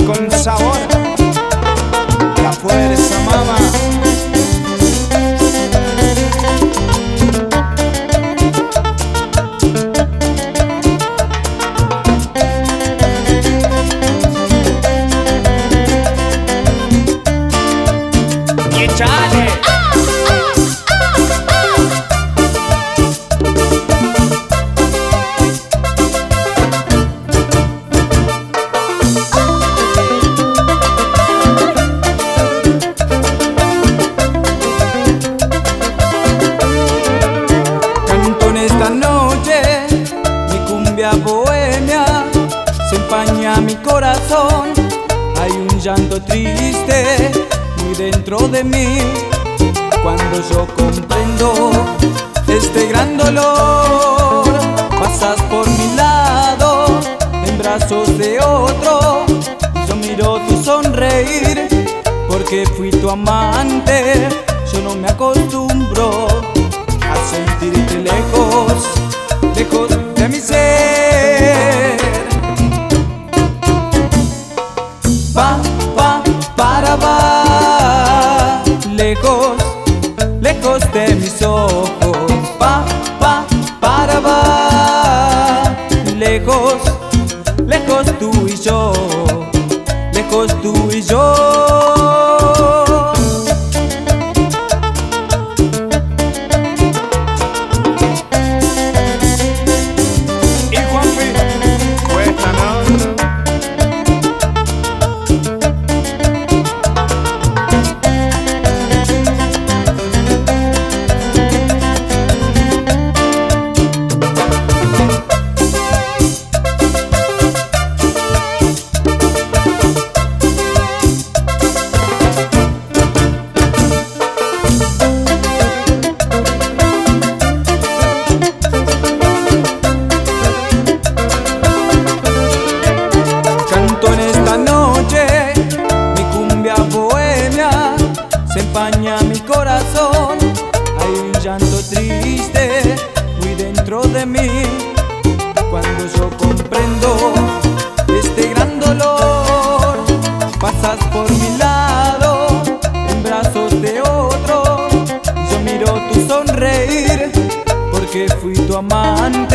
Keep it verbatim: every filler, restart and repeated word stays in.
con sabor, la fuerza, mamá. Y échale. Esta noche mi cumbia bohemia, se empaña mi corazón. Hay un llanto triste muy dentro de mí cuando yo comprendo este gran dolor. Pasas por mi lado en brazos de otro, yo miro tu sonreír porque fui tu amante. Yo no me acostumbro a sentirte lejos, lejos de mi ser. Pa, pa, para, va, lejos, lejos de mis ojos. Pa, pa, para, va, lejos, lejos tú y yo, lejos tú y yo. En esta noche mi cumbia bohemia, se empaña mi corazón. Hay un llanto triste muy dentro de mí cuando yo comprendo este gran dolor. Pasas por mi lado en brazos de otro, yo miro tu sonreír porque fui tu amante.